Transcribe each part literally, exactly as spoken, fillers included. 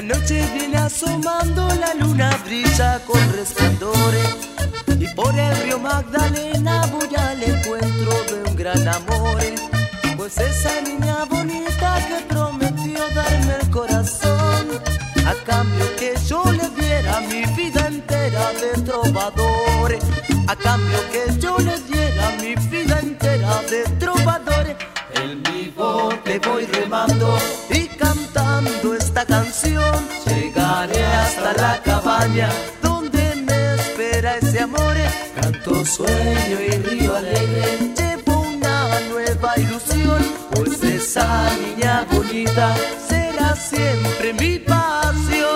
La noche viene asomando, la luna brilla con resplandores, y por el río Magdalena voy al encuentro de un gran amor. Pues esa niña bonita que prometió darme el corazón, a cambio que yo le diera mi vida entera de trovador, a cambio que yo le diera mi vida entera de trovador. En mi bote voy remando y cantando esta canción, llegaré hasta la cabaña donde me espera ese amor. Canto, sueño y río alegre, llevo una nueva ilusión, pues esa niña bonita será siempre mi pasión.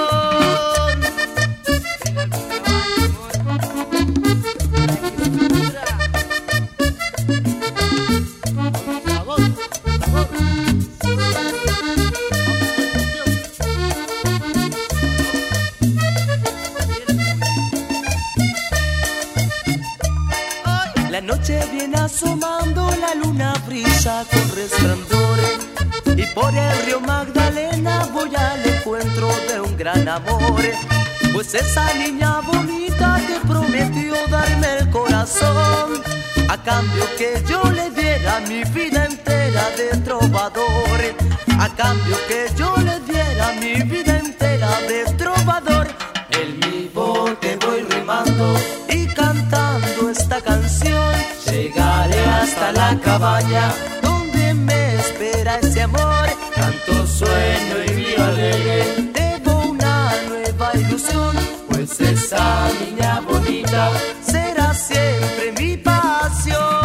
La noche viene asomando, la luna brilla con resplandores, y por el río Magdalena voy al encuentro de un gran amor. Pues esa niña bonita que prometió darme el corazón, a cambio que yo le diera mi vida entera de trovador, a cambio que yo le diera mi vida entera de trovador. En mi bote voy remando y cantando esta canción, llegaré hasta la cabaña donde me espera ese amor. Canto, sueño y río alegre, tengo una nueva ilusión, pues esa niña bonita será siempre mi pasión.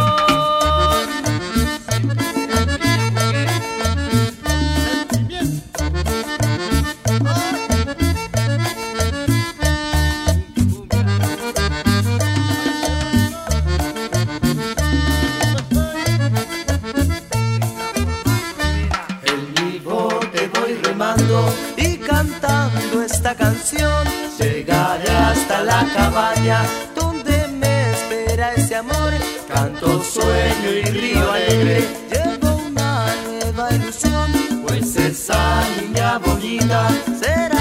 Y cantando esta canción, llegaré hasta la cabaña donde me espera ese amor. Canto, sueño y río alegre, llevo una nueva ilusión, pues esa niña bonita será